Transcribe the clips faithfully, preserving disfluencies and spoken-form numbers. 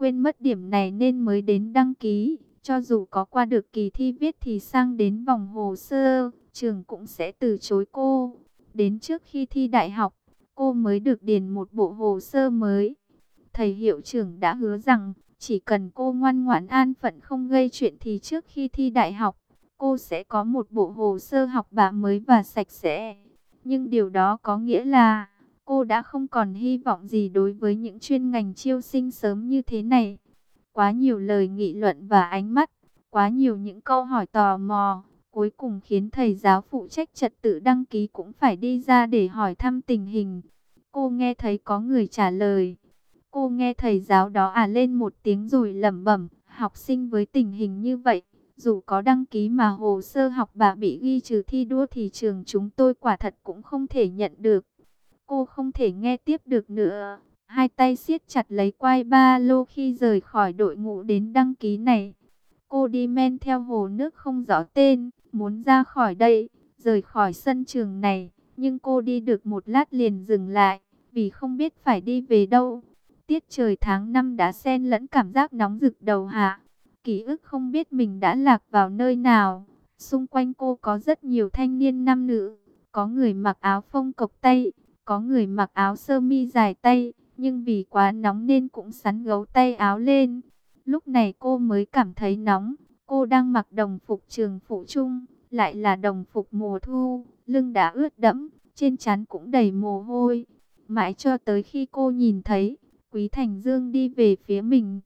quên mất điểm này nên mới đến đăng ký. Cho dù có qua được kỳ thi viết thì sang đến vòng hồ sơ, trường cũng sẽ từ chối cô. Đến trước khi thi đại học, cô mới được điền một bộ hồ sơ mới. Thầy hiệu trưởng đã hứa rằng, chỉ cần cô ngoan ngoãn an phận không gây chuyện thì trước khi thi đại học, cô sẽ có một bộ hồ sơ học bạ mới và sạch sẽ. Nhưng điều đó có nghĩa là, cô đã không còn hy vọng gì đối với những chuyên ngành chiêu sinh sớm như thế này. Quá nhiều lời nghị luận và ánh mắt, quá nhiều những câu hỏi tò mò, cuối cùng khiến thầy giáo phụ trách trật tự đăng ký cũng phải đi ra để hỏi thăm tình hình. Cô nghe thấy có người trả lời. Cô nghe thầy giáo đó à lên một tiếng rồi lẩm bẩm, học sinh với tình hình như vậy, dù có đăng ký mà hồ sơ học bạ bị ghi trừ thi đua thì trường chúng tôi quả thật cũng không thể nhận được. Cô không thể nghe tiếp được nữa. Hai tay siết chặt lấy quai ba lô khi rời khỏi đội ngũ đến đăng ký này. Cô đi men theo hồ nước không rõ tên, muốn ra khỏi đây, rời khỏi sân trường này. Nhưng cô đi được một lát liền dừng lại, vì không biết phải đi về đâu. Tiết trời tháng năm đã xen lẫn cảm giác nóng rực đầu hạ. Ký ức không biết mình đã lạc vào nơi nào. Xung quanh cô có rất nhiều thanh niên nam nữ. Có người mặc áo phông cộc tay, có người mặc áo sơ mi dài tay, nhưng vì quá nóng nên cũng sắn gấu tay áo lên. Lúc này cô mới cảm thấy nóng. Cô đang mặc đồng phục trường phụ trung, lại là đồng phục mùa thu, lưng đã ướt đẫm, trên trán cũng đầy mồ hôi. Mãi cho tới khi cô nhìn thấy Quý Thành Dương đi về phía mình.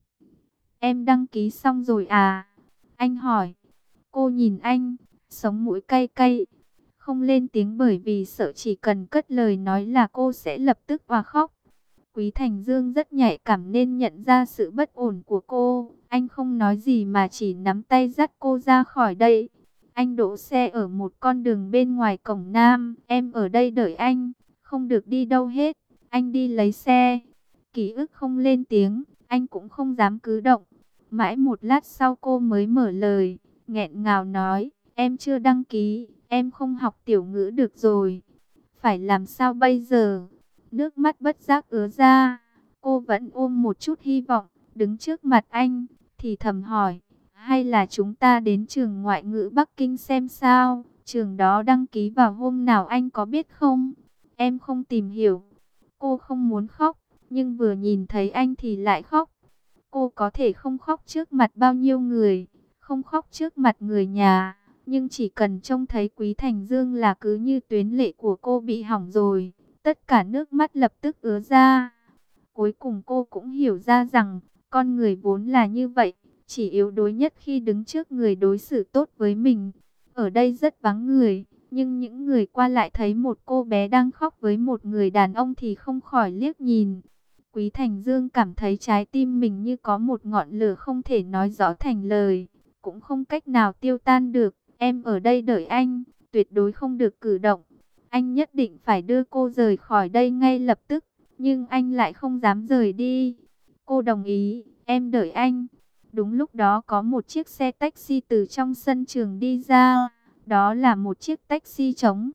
Em đăng ký xong rồi à? Anh hỏi. Cô nhìn anh, sống mũi cay cay. Không lên tiếng bởi vì sợ chỉ cần cất lời nói là cô sẽ lập tức òa khóc. Quý Thành Dương rất nhạy cảm nên nhận ra sự bất ổn của cô. Anh không nói gì mà chỉ nắm tay dắt cô ra khỏi đây. Anh đỗ xe ở một con đường bên ngoài cổng Nam. Em ở đây đợi anh, không được đi đâu hết. Anh đi lấy xe. Ký ức không lên tiếng, anh cũng không dám cử động. Mãi một lát sau cô mới mở lời, nghẹn ngào nói, em chưa đăng ký, em không học tiểu ngữ được rồi. Phải làm sao bây giờ? Nước mắt bất giác ứa ra. Cô vẫn ôm một chút hy vọng, đứng trước mặt anh, thì thầm hỏi, hay là chúng ta đến trường ngoại ngữ Bắc Kinh xem sao? Trường đó đăng ký vào hôm nào anh có biết không? Em không tìm hiểu. Cô không muốn khóc, nhưng vừa nhìn thấy anh thì lại khóc. Cô có thể không khóc trước mặt bao nhiêu người, không khóc trước mặt người nhà, nhưng chỉ cần trông thấy Quý Thành Dương là cứ như tuyến lệ của cô bị hỏng rồi. Tất cả nước mắt lập tức ứa ra. Cuối cùng cô cũng hiểu ra rằng, con người vốn là như vậy, chỉ yếu đuối nhất khi đứng trước người đối xử tốt với mình. Ở đây rất vắng người, nhưng những người qua lại thấy một cô bé đang khóc với một người đàn ông thì không khỏi liếc nhìn. Quý Thành Dương cảm thấy trái tim mình như có một ngọn lửa không thể nói rõ thành lời, cũng không cách nào tiêu tan được. Em ở đây đợi anh, tuyệt đối không được cử động. Anh nhất định phải đưa cô rời khỏi đây ngay lập tức, nhưng anh lại không dám rời đi. Cô đồng ý, em đợi anh. Đúng lúc đó có một chiếc xe taxi từ trong sân trường đi ra, đó là một chiếc taxi trống.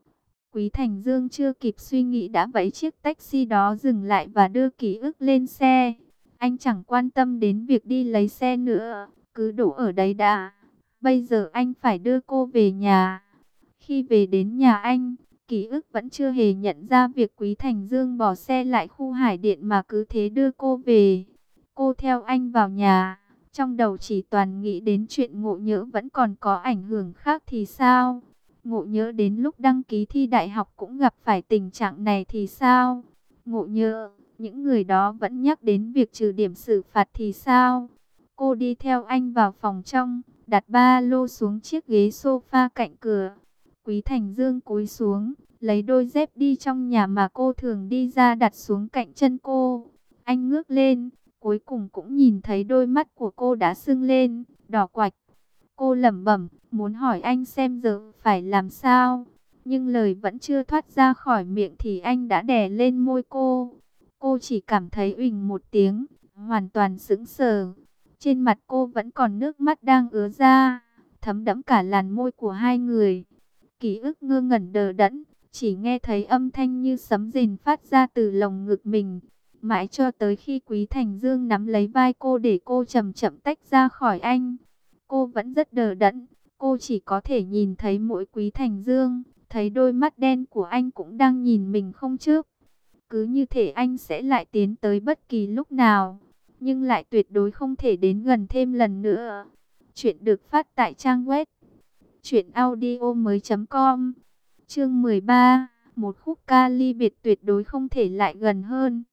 Quý Thành Dương chưa kịp suy nghĩ đã vẫy chiếc taxi đó dừng lại và đưa ký ức lên xe. Anh chẳng quan tâm đến việc đi lấy xe nữa, cứ đổ ở đấy đã. Bây giờ anh phải đưa cô về nhà. Khi về đến nhà anh, ký ức vẫn chưa hề nhận ra việc Quý Thành Dương bỏ xe lại khu hải điện mà cứ thế đưa cô về. Cô theo anh vào nhà, trong đầu chỉ toàn nghĩ đến chuyện Ngộ Nhỡ vẫn còn có ảnh hưởng khác thì sao? Ngộ Nhỡ đến lúc đăng ký thi đại học cũng gặp phải tình trạng này thì sao? Ngộ Nhỡ, những người đó vẫn nhắc đến việc trừ điểm xử phạt thì sao? Cô đi theo anh vào phòng trong, đặt ba lô xuống chiếc ghế sofa cạnh cửa. Quý Thành Dương cúi xuống, lấy đôi dép đi trong nhà mà cô thường đi ra đặt xuống cạnh chân cô. Anh ngước lên, cuối cùng cũng nhìn thấy đôi mắt của cô đã sưng lên, đỏ quạch. Cô lẩm bẩm, muốn hỏi anh xem giờ phải làm sao. Nhưng lời vẫn chưa thoát ra khỏi miệng thì anh đã đè lên môi cô. Cô chỉ cảm thấy uỳnh một tiếng, hoàn toàn sững sờ. Trên mặt cô vẫn còn nước mắt đang ứa ra, thấm đẫm cả làn môi của hai người. Ký ức ngơ ngẩn đờ đẫn, chỉ nghe thấy âm thanh như sấm rền phát ra từ lồng ngực mình. mãi cho tới khi Quý Thành Dương nắm lấy vai cô để cô chậm chậm tách ra khỏi anh. Cô vẫn rất đờ đẫn, cô chỉ có thể nhìn thấy mỗi Quý Thành Dương, thấy đôi mắt đen của anh cũng đang nhìn mình không chớp. Cứ như thể anh sẽ lại tiến tới bất kỳ lúc nào, nhưng lại tuyệt đối không thể đến gần thêm lần nữa. Chuyện được phát tại trang web truyện audio mới chấm com. Chương mười ba, một khúc ca ly biệt tuyệt đối không thể lại gần hơn.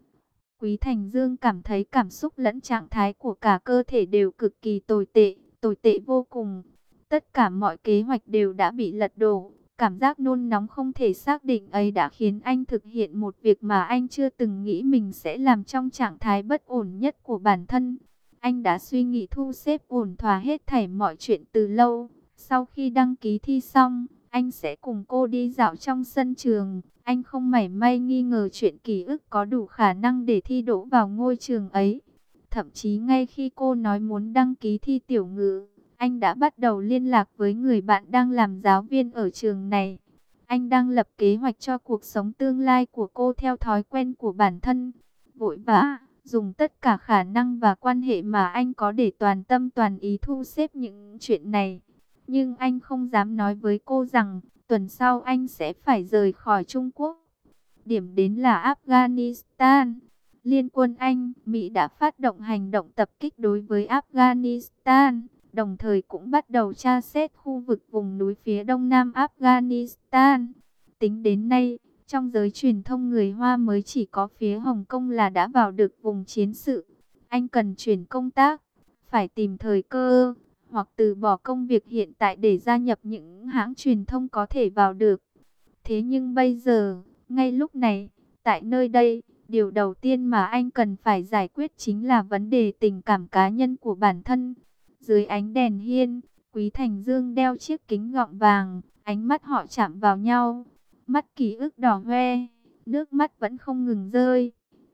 Quý Thành Dương cảm thấy cảm xúc lẫn trạng thái của cả cơ thể đều cực kỳ tồi tệ, tồi tệ vô cùng. Tất cả mọi kế hoạch đều đã bị lật đổ. Cảm giác nôn nóng không thể xác định ấy đã khiến anh thực hiện một việc mà anh chưa từng nghĩ mình sẽ làm trong trạng thái bất ổn nhất của bản thân. Anh đã suy nghĩ thu xếp ổn thỏa hết thảy mọi chuyện từ lâu. Sau khi đăng ký thi xong, anh sẽ cùng cô đi dạo trong sân trường. Anh không mảy may nghi ngờ chuyện ký ức có đủ khả năng để thi đỗ vào ngôi trường ấy. Thậm chí ngay khi cô nói muốn đăng ký thi tiểu ngữ, anh đã bắt đầu liên lạc với người bạn đang làm giáo viên ở trường này. Anh đang lập kế hoạch cho cuộc sống tương lai của cô theo thói quen của bản thân. Vội vã, dùng tất cả khả năng và quan hệ mà anh có để toàn tâm toàn ý thu xếp những chuyện này. Nhưng anh không dám nói với cô rằng tuần sau anh sẽ phải rời khỏi Trung Quốc. Điểm đến là Afghanistan. Liên quân Anh, Mỹ đã phát động hành động tập kích đối với Afghanistan, đồng thời cũng bắt đầu tra xét khu vực vùng núi phía đông nam Afghanistan. Tính đến nay, trong giới truyền thông người Hoa mới chỉ có phía Hồng Kông là đã vào được vùng chiến sự. Anh cần chuyển công tác, phải tìm thời cơ, hoặc từ bỏ công việc hiện tại để gia nhập những hãng truyền thông có thể vào được. Thế nhưng bây giờ, ngay lúc này, tại nơi đây, điều đầu tiên mà anh cần phải giải quyết chính là vấn đề tình cảm cá nhân của bản thân. Dưới ánh đèn hiên, Quý Thành Dương đeo chiếc kính gọng vàng, ánh mắt họ chạm vào nhau. Mắt ký ức đỏ hoe, nước mắt vẫn không ngừng rơi.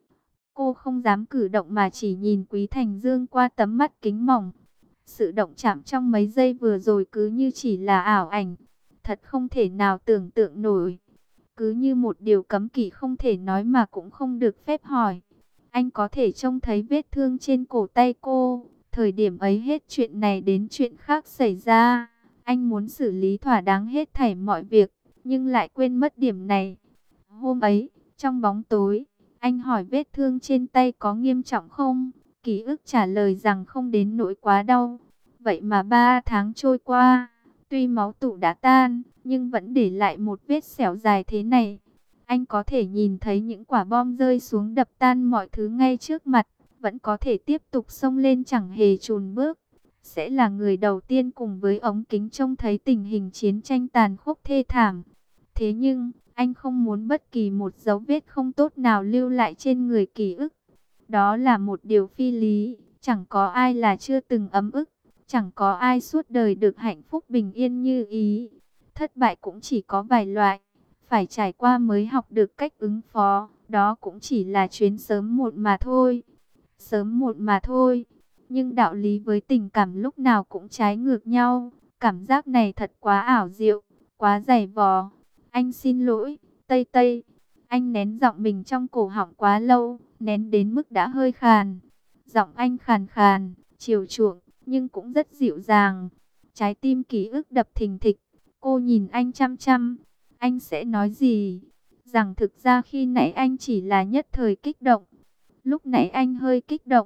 Cô không dám cử động mà chỉ nhìn Quý Thành Dương qua tấm mắt kính mỏng. Sự động chạm trong mấy giây vừa rồi cứ như chỉ là ảo ảnh. Thật không thể nào tưởng tượng nổi. Cứ như một điều cấm kỵ không thể nói mà cũng không được phép hỏi. Anh có thể trông thấy vết thương trên cổ tay cô. Thời điểm ấy hết chuyện này đến chuyện khác xảy ra. Anh muốn xử lý thỏa đáng hết thảy mọi việc, nhưng lại quên mất điểm này. Hôm ấy, trong bóng tối, anh hỏi vết thương trên tay có nghiêm trọng không? Ký ức trả lời rằng không đến nỗi quá đau. Vậy mà ba tháng trôi qua, tuy máu tụ đã tan, nhưng vẫn để lại một vết sẹo dài thế này. Anh có thể nhìn thấy những quả bom rơi xuống đập tan mọi thứ ngay trước mặt, vẫn có thể tiếp tục xông lên chẳng hề chùn bước. Sẽ là người đầu tiên cùng với ống kính trông thấy tình hình chiến tranh tàn khốc thê thảm. Thế nhưng, anh không muốn bất kỳ một dấu vết không tốt nào lưu lại trên người ký ức. Đó là một điều phi lý, chẳng có ai là chưa từng ấm ức, chẳng có ai suốt đời được hạnh phúc bình yên như ý. Thất bại cũng chỉ có vài loại, phải trải qua mới học được cách ứng phó, đó cũng chỉ là chuyến sớm muộn mà thôi. Sớm muộn mà thôi, nhưng đạo lý với tình cảm lúc nào cũng trái ngược nhau. Cảm giác này thật quá ảo diệu, quá dày vò. Anh xin lỗi, Tây Tây. Anh nén giọng mình trong cổ họng quá lâu, nén đến mức đã hơi khàn. Giọng anh khàn khàn, chiều chuộng, nhưng cũng rất dịu dàng. Trái tim ký ức đập thình thịch. Cô nhìn anh chăm chăm. Anh sẽ nói gì? Rằng thực ra khi nãy anh chỉ là nhất thời kích động. Lúc nãy anh hơi kích động.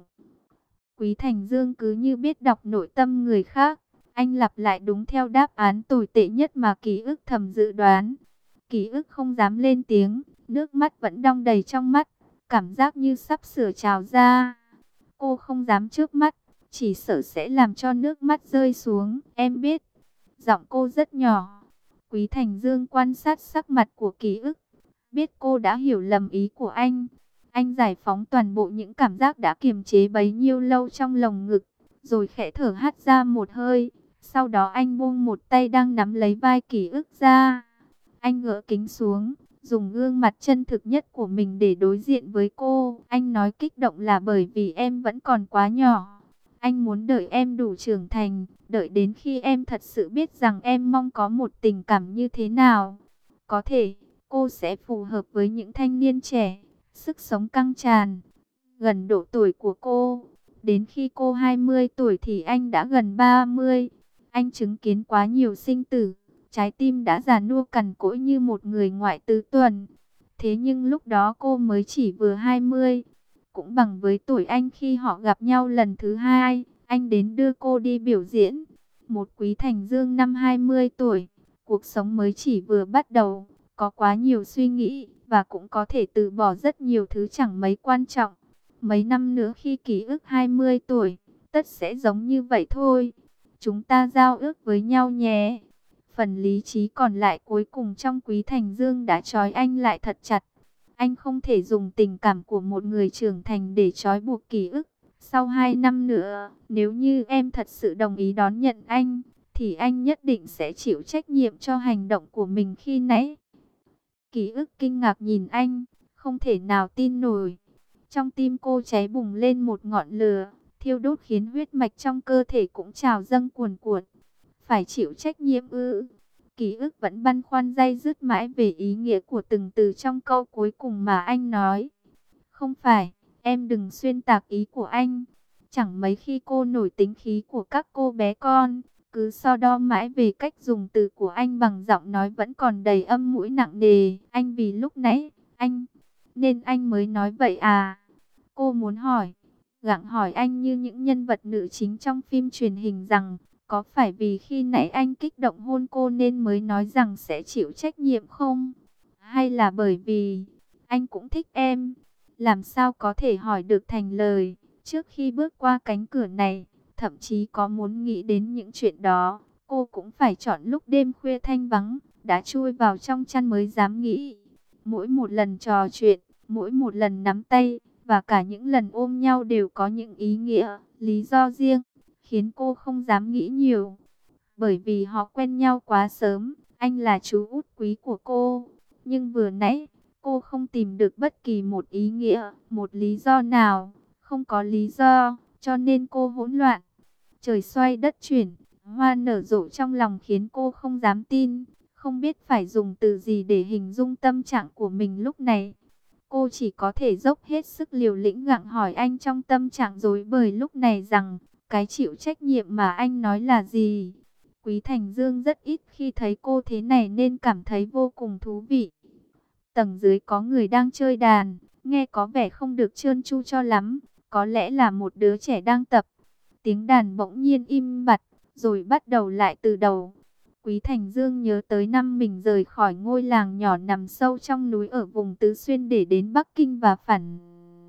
Quý Thành Dương cứ như biết đọc nội tâm người khác. Anh lặp lại đúng theo đáp án tồi tệ nhất mà ký ức thầm dự đoán. Ký ức không dám lên tiếng, nước mắt vẫn đong đầy trong mắt, cảm giác như sắp sửa trào ra. Cô không dám chớp mắt, chỉ sợ sẽ làm cho nước mắt rơi xuống. Em biết. Giọng cô rất nhỏ. Quý Thành Dương quan sát sắc mặt của ký ức, biết cô đã hiểu lầm ý của anh. Anh giải phóng toàn bộ những cảm giác đã kiềm chế bấy nhiêu lâu trong lồng ngực, rồi khẽ thở hắt ra một hơi. Sau đó anh buông một tay đang nắm lấy vai ký ức ra. Anh gỡ kính xuống, dùng gương mặt chân thực nhất của mình để đối diện với cô. Anh nói kích động là bởi vì em vẫn còn quá nhỏ. Anh muốn đợi em đủ trưởng thành, đợi đến khi em thật sự biết rằng em mong có một tình cảm như thế nào. Có thể, cô sẽ phù hợp với những thanh niên trẻ, sức sống căng tràn, gần độ tuổi của cô. Đến khi cô hai mươi tuổi thì anh đã gần ba mươi. Anh chứng kiến quá nhiều sinh tử, trái tim đã già nua cằn cỗi như một người ngoại tứ tuần. Thế nhưng lúc đó cô mới chỉ vừa hai mươi, cũng bằng với tuổi anh khi họ gặp nhau lần thứ hai. Anh đến đưa cô đi biểu diễn. Một Quý Thành Dương năm hai mươi tuổi, cuộc sống mới chỉ vừa bắt đầu, có quá nhiều suy nghĩ, và cũng có thể từ bỏ rất nhiều thứ chẳng mấy quan trọng. Mấy năm nữa khi ký ức hai mươi tuổi, tất sẽ giống như vậy thôi. Chúng ta giao ước với nhau nhé. Phần lý trí còn lại cuối cùng trong Quý Thành Dương đã trói anh lại thật chặt. Anh không thể dùng tình cảm của một người trưởng thành để trói buộc ký ức. Sau hai năm nữa, nếu như em thật sự đồng ý đón nhận anh, thì anh nhất định sẽ chịu trách nhiệm cho hành động của mình khi nãy. Ký ức kinh ngạc nhìn anh, không thể nào tin nổi. Trong tim cô cháy bùng lên một ngọn lửa, thiêu đốt khiến huyết mạch trong cơ thể cũng trào dâng cuồn cuộn. Phải chịu trách nhiệm ư? Ký ức vẫn băn khoăn day dứt mãi về ý nghĩa của từng từ trong câu cuối cùng mà anh nói. Không phải, em đừng xuyên tạc ý của anh. Chẳng mấy khi cô nổi tính khí của các cô bé con, cứ so đo mãi về cách dùng từ của anh bằng giọng nói vẫn còn đầy âm mũi nặng nề. Anh vì lúc nãy, anh, nên anh mới nói vậy à? Cô muốn hỏi, gặng hỏi anh như những nhân vật nữ chính trong phim truyền hình rằng, có phải vì khi nãy anh kích động hôn cô nên mới nói rằng sẽ chịu trách nhiệm không? Hay là bởi vì anh cũng thích em? Làm sao có thể hỏi được thành lời trước khi bước qua cánh cửa này? Thậm chí có muốn nghĩ đến những chuyện đó, cô cũng phải chọn lúc đêm khuya thanh vắng, đã chui vào trong chăn mới dám nghĩ. Mỗi một lần trò chuyện, mỗi một lần nắm tay, và cả những lần ôm nhau đều có những ý nghĩa, lý do riêng, khiến cô không dám nghĩ nhiều. Bởi vì họ quen nhau quá sớm, anh là chú út quý của cô. Nhưng vừa nãy, cô không tìm được bất kỳ một ý nghĩa, một lý do nào. Không có lý do, cho nên cô hỗn loạn. Trời xoay đất chuyển, hoa nở rộ trong lòng khiến cô không dám tin. Không biết phải dùng từ gì để hình dung tâm trạng của mình lúc này. Cô chỉ có thể dốc hết sức liều lĩnh gặng hỏi anh trong tâm trạng rối bời lúc này rằng, cái chịu trách nhiệm mà anh nói là gì? Quý Thành Dương rất ít khi thấy cô thế này nên cảm thấy vô cùng thú vị. Tầng dưới có người đang chơi đàn, nghe có vẻ không được trơn tru cho lắm, có lẽ là một đứa trẻ đang tập. Tiếng đàn bỗng nhiên im bặt, rồi bắt đầu lại từ đầu. Quý Thành Dương nhớ tới năm mình rời khỏi ngôi làng nhỏ nằm sâu trong núi ở vùng Tứ Xuyên để đến Bắc Kinh và phản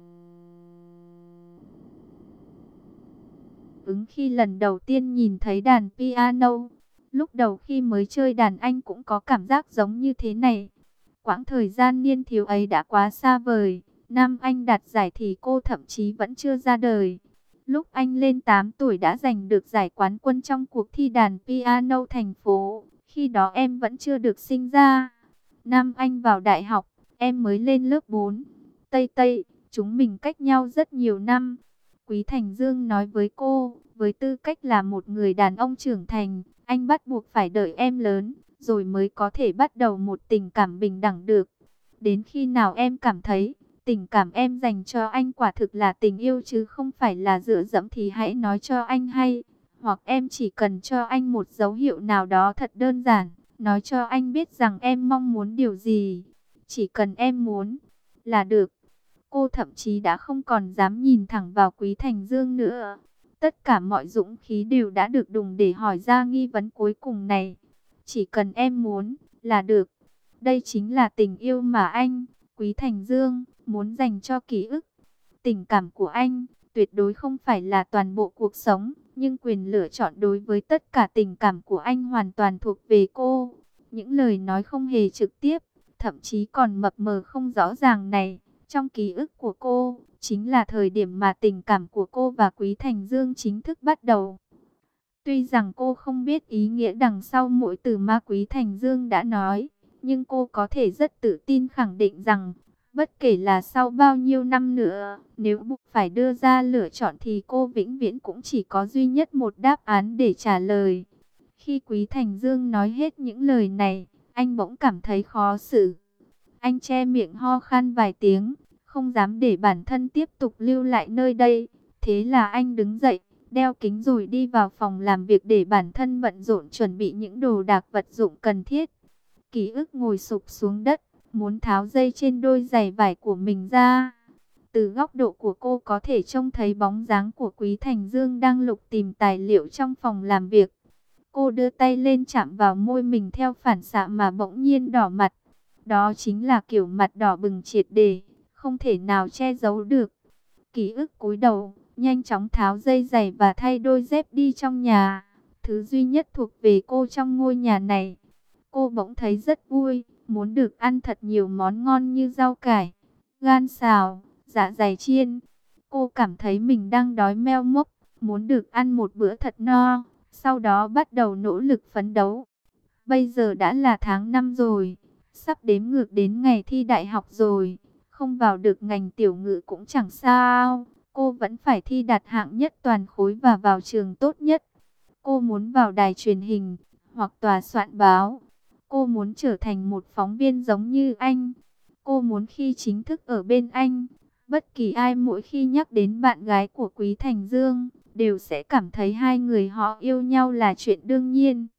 ứng khi lần đầu tiên nhìn thấy đàn piano. Lúc đầu khi mới chơi đàn anh cũng có cảm giác giống như thế này. Quãng thời gian niên thiếu ấy đã quá xa vời. Năm anh đạt giải thì cô thậm chí vẫn chưa ra đời. Lúc anh lên tám tuổi đã giành được giải quán quân trong cuộc thi đàn piano thành phố. Khi đó em vẫn chưa được sinh ra. Năm anh vào đại học, em mới lên lớp bốn. Tây Tây, chúng mình cách nhau rất nhiều năm. Quý Thành Dương nói với cô, với tư cách là một người đàn ông trưởng thành, anh bắt buộc phải đợi em lớn, rồi mới có thể bắt đầu một tình cảm bình đẳng được. Đến khi nào em cảm thấy, tình cảm em dành cho anh quả thực là tình yêu chứ không phải là dựa dẫm thì hãy nói cho anh hay. Hoặc em chỉ cần cho anh một dấu hiệu nào đó thật đơn giản, nói cho anh biết rằng em mong muốn điều gì. Chỉ cần em muốn là được. Cô thậm chí đã không còn dám nhìn thẳng vào Quý Thành Dương nữa. Tất cả mọi dũng khí đều đã được đùng để hỏi ra nghi vấn cuối cùng này. Chỉ cần em muốn là được. Đây chính là tình yêu mà anh, Quý Thành Dương, muốn dành cho ký ức. Tình cảm của anh tuyệt đối không phải là toàn bộ cuộc sống, nhưng quyền lựa chọn đối với tất cả tình cảm của anh hoàn toàn thuộc về cô. Những lời nói không hề trực tiếp, thậm chí còn mập mờ không rõ ràng này, trong ký ức của cô, chính là thời điểm mà tình cảm của cô và Quý Thành Dương chính thức bắt đầu. Tuy rằng cô không biết ý nghĩa đằng sau mỗi từ mà Quý Thành Dương đã nói, nhưng cô có thể rất tự tin khẳng định rằng, bất kể là sau bao nhiêu năm nữa, nếu buộc phải đưa ra lựa chọn thì cô vĩnh viễn cũng chỉ có duy nhất một đáp án để trả lời. Khi Quý Thành Dương nói hết những lời này, anh bỗng cảm thấy khó xử. Anh che miệng ho khan vài tiếng, không dám để bản thân tiếp tục lưu lại nơi đây. Thế là anh đứng dậy, đeo kính rồi đi vào phòng làm việc để bản thân bận rộn chuẩn bị những đồ đạc vật dụng cần thiết. Ký ức ngồi sụp xuống đất, muốn tháo dây trên đôi giày vải của mình ra. Từ góc độ của cô có thể trông thấy bóng dáng của Quý Thành Dương đang lục tìm tài liệu trong phòng làm việc. Cô đưa tay lên chạm vào môi mình theo phản xạ mà bỗng nhiên đỏ mặt. Đó chính là kiểu mặt đỏ bừng triệt để, không thể nào che giấu được. Ký ức cúi đầu, nhanh chóng tháo dây giày và thay đôi dép đi trong nhà. Thứ duy nhất thuộc về cô trong ngôi nhà này. Cô bỗng thấy rất vui, muốn được ăn thật nhiều món ngon như rau cải, gan xào, dạ dày chiên. Cô cảm thấy mình đang đói meo mốc, muốn được ăn một bữa thật no, sau đó bắt đầu nỗ lực phấn đấu. Bây giờ đã là tháng năm rồi, sắp đếm ngược đến ngày thi đại học rồi. Không vào được ngành tiểu ngữ cũng chẳng sao, cô vẫn phải thi đạt hạng nhất toàn khối và vào trường tốt nhất. Cô muốn vào đài truyền hình hoặc tòa soạn báo. Cô muốn trở thành một phóng viên giống như anh. Cô muốn khi chính thức ở bên anh, bất kỳ ai mỗi khi nhắc đến bạn gái của Quý Thành Dương, đều sẽ cảm thấy hai người họ yêu nhau là chuyện đương nhiên.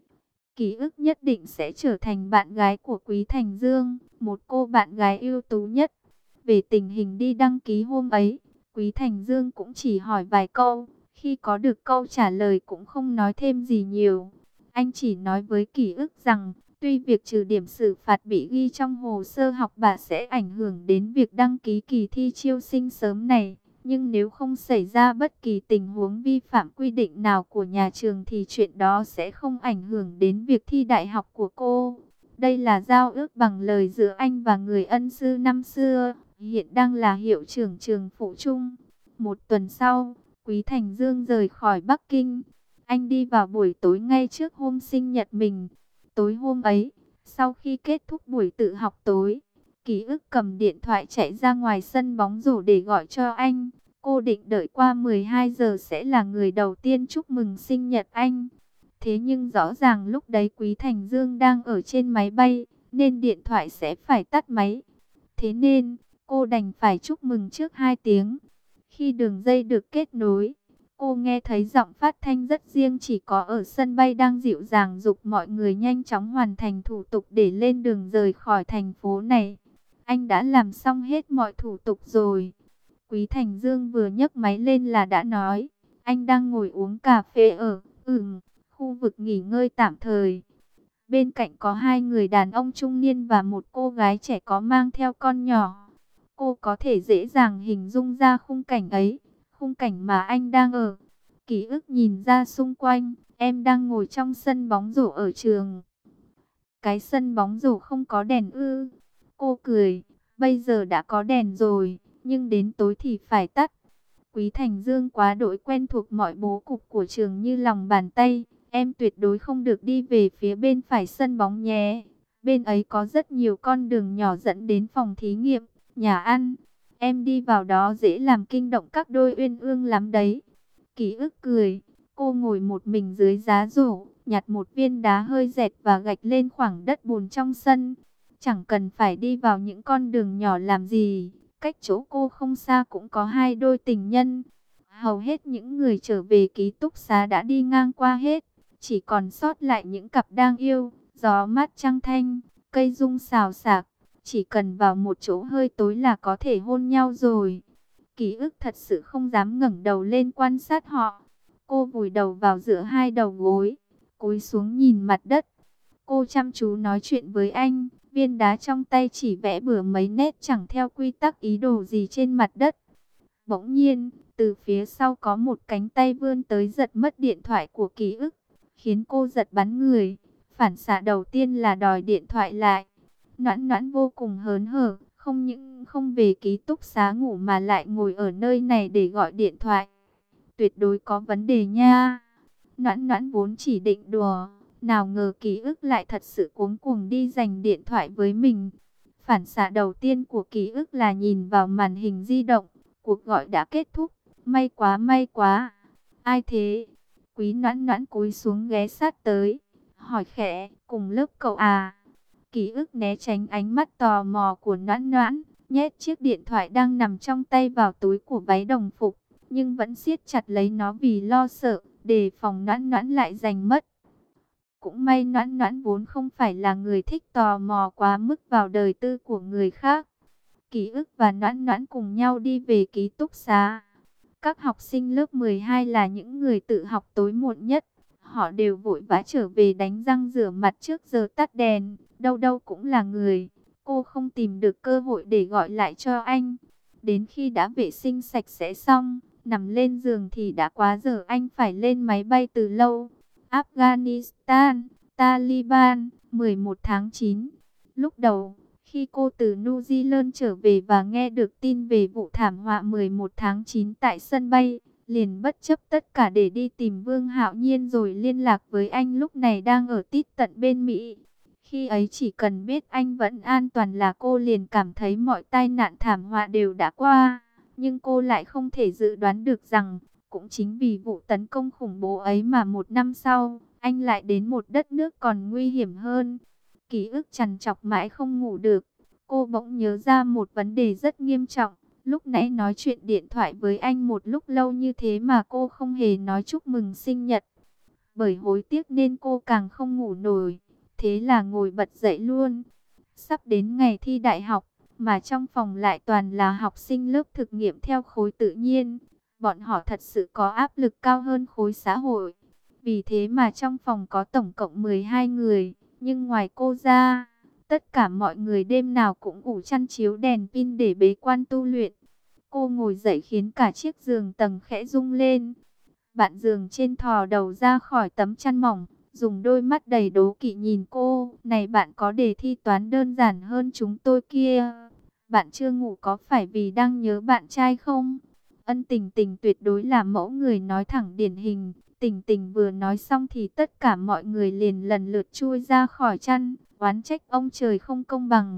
Ký ức nhất định sẽ trở thành bạn gái của Quý Thành Dương, một cô bạn gái ưu tú nhất. Về tình hình đi đăng ký hôm ấy, Quý Thành Dương cũng chỉ hỏi vài câu, khi có được câu trả lời cũng không nói thêm gì nhiều. Anh chỉ nói với Ký ức rằng, tuy việc trừ điểm xử phạt bị ghi trong hồ sơ học bạ sẽ ảnh hưởng đến việc đăng ký kỳ thi chiêu sinh sớm này, nhưng nếu không xảy ra bất kỳ tình huống vi phạm quy định nào của nhà trường thì chuyện đó sẽ không ảnh hưởng đến việc thi đại học của cô. Đây là giao ước bằng lời giữa anh và người ân sư năm xưa, hiện đang là hiệu trưởng trường phụ trung. Một tuần sau, Quý Thành Dương rời khỏi Bắc Kinh. Anh đi vào buổi tối ngay trước hôm sinh nhật mình. Tối hôm ấy, sau khi kết thúc buổi tự học tối, Ký ức cầm điện thoại chạy ra ngoài sân bóng rổ để gọi cho anh. Cô định đợi qua mười hai giờ sẽ là người đầu tiên chúc mừng sinh nhật anh. Thế nhưng rõ ràng lúc đấy Quý Thành Dương đang ở trên máy bay, nên điện thoại sẽ phải tắt máy. Thế nên, cô đành phải chúc mừng trước hai tiếng. Khi đường dây được kết nối, cô nghe thấy giọng phát thanh rất riêng chỉ có ở sân bay đang dịu dàng giục mọi người nhanh chóng hoàn thành thủ tục để lên đường rời khỏi thành phố này. Anh đã làm xong hết mọi thủ tục rồi. Quý Thành Dương vừa nhấc máy lên là đã nói, anh đang ngồi uống cà phê ở, ừm, khu vực nghỉ ngơi tạm thời. Bên cạnh có hai người đàn ông trung niên và một cô gái trẻ có mang theo con nhỏ. Cô có thể dễ dàng hình dung ra khung cảnh ấy, khung cảnh mà anh đang ở. Ký ức nhìn ra xung quanh, em đang ngồi trong sân bóng rổ ở trường. Cái sân bóng rổ không có đèn ư? Cô cười, bây giờ đã có đèn rồi, nhưng đến tối thì phải tắt. Quý Thành Dương quá đỗi quen thuộc mọi bố cục của trường như lòng bàn tay. Em tuyệt đối không được đi về phía bên phải sân bóng nhé. Bên ấy có rất nhiều con đường nhỏ dẫn đến phòng thí nghiệm, nhà ăn. Em đi vào đó dễ làm kinh động các đôi uyên ương lắm đấy. Ký ức cười, cô ngồi một mình dưới giá rổ, nhặt một viên đá hơi dẹt và gạch lên khoảng đất bùn trong sân. Chẳng cần phải đi vào những con đường nhỏ làm gì, cách chỗ cô không xa cũng có hai đôi tình nhân. Hầu hết những người trở về ký túc xá đã đi ngang qua hết, chỉ còn sót lại những cặp đang yêu. Gió mát trăng thanh, cây rung xào xạc, chỉ cần vào một chỗ hơi tối là có thể hôn nhau rồi. Ký ức thật sự không dám ngẩng đầu lên quan sát họ. Cô vùi đầu vào giữa hai đầu gối, cúi xuống nhìn mặt đất. Cô chăm chú nói chuyện với anh, viên đá trong tay chỉ vẽ bừa mấy nét chẳng theo quy tắc ý đồ gì trên mặt đất. Bỗng nhiên, từ phía sau có một cánh tay vươn tới giật mất điện thoại của Ký ức, khiến cô giật bắn người. Phản xạ đầu tiên là đòi điện thoại lại. Noãn Noãn vô cùng hớn hở, không những không về ký túc xá ngủ mà lại ngồi ở nơi này để gọi điện thoại. Tuyệt đối có vấn đề nha. Noãn Noãn vốn chỉ định đùa, nào ngờ Ký ức lại thật sự cuống cuồng đi giành điện thoại với mình. Phản xạ đầu tiên của Ký ức là nhìn vào màn hình di động, cuộc gọi đã kết thúc. May quá may quá. Ai thế? Quý Noãn Noãn cúi xuống ghé sát tới, hỏi khẽ, cùng lớp cậu à? Ký ức né tránh ánh mắt tò mò của Noãn Noãn, nhét chiếc điện thoại đang nằm trong tay vào túi của váy đồng phục, nhưng vẫn siết chặt lấy nó vì lo sợ, đề phòng Noãn Noãn lại giành mất. Cũng may Noãn Noãn vốn không phải là người thích tò mò quá mức vào đời tư của người khác. Ký ức và Noãn Noãn cùng nhau đi về ký túc xá. Các học sinh lớp mười hai là những người tự học tối muộn nhất. Họ đều vội vã trở về đánh răng rửa mặt trước giờ tắt đèn. Đâu đâu cũng là người. Cô không tìm được cơ hội để gọi lại cho anh. Đến khi đã vệ sinh sạch sẽ xong, nằm lên giường thì đã quá giờ anh phải lên máy bay từ lâu. Afghanistan, Taliban, mười một tháng chín. Lúc đầu, khi cô từ New Zealand trở về và nghe được tin về vụ thảm họa mười một tháng chín tại sân bay, liền bất chấp tất cả để đi tìm Vương Hạo Nhiên rồi liên lạc với anh lúc này đang ở tít tận bên Mỹ. Khi ấy chỉ cần biết anh vẫn an toàn là cô liền cảm thấy mọi tai nạn thảm họa đều đã qua. Nhưng cô lại không thể dự đoán được rằng, cũng chính vì vụ tấn công khủng bố ấy mà một năm sau, anh lại đến một đất nước còn nguy hiểm hơn. Ký ức trằn trọc mãi không ngủ được. Cô bỗng nhớ ra một vấn đề rất nghiêm trọng. Lúc nãy nói chuyện điện thoại với anh một lúc lâu như thế mà cô không hề nói chúc mừng sinh nhật. Bởi hối tiếc nên cô càng không ngủ nổi. Thế là ngồi bật dậy luôn. Sắp đến ngày thi đại học, mà trong phòng lại toàn là học sinh lớp thực nghiệm theo khối tự nhiên. Bọn họ thật sự có áp lực cao hơn khối xã hội. Vì thế mà trong phòng có tổng cộng mười hai người. Nhưng ngoài cô ra, tất cả mọi người đêm nào cũng ủ chăn chiếu đèn pin để bế quan tu luyện. Cô ngồi dậy khiến cả chiếc giường tầng khẽ rung lên. Bạn giường trên thò đầu ra khỏi tấm chăn mỏng, dùng đôi mắt đầy đố kỵ nhìn cô. Này bạn có đề thi toán đơn giản hơn chúng tôi kia. Bạn chưa ngủ có phải vì đang nhớ bạn trai không? Ân Tình Tình tuyệt đối là mẫu người nói thẳng điển hình. Tình Tình vừa nói xong thì tất cả mọi người liền lần lượt chui ra khỏi chăn, oán trách ông trời không công bằng.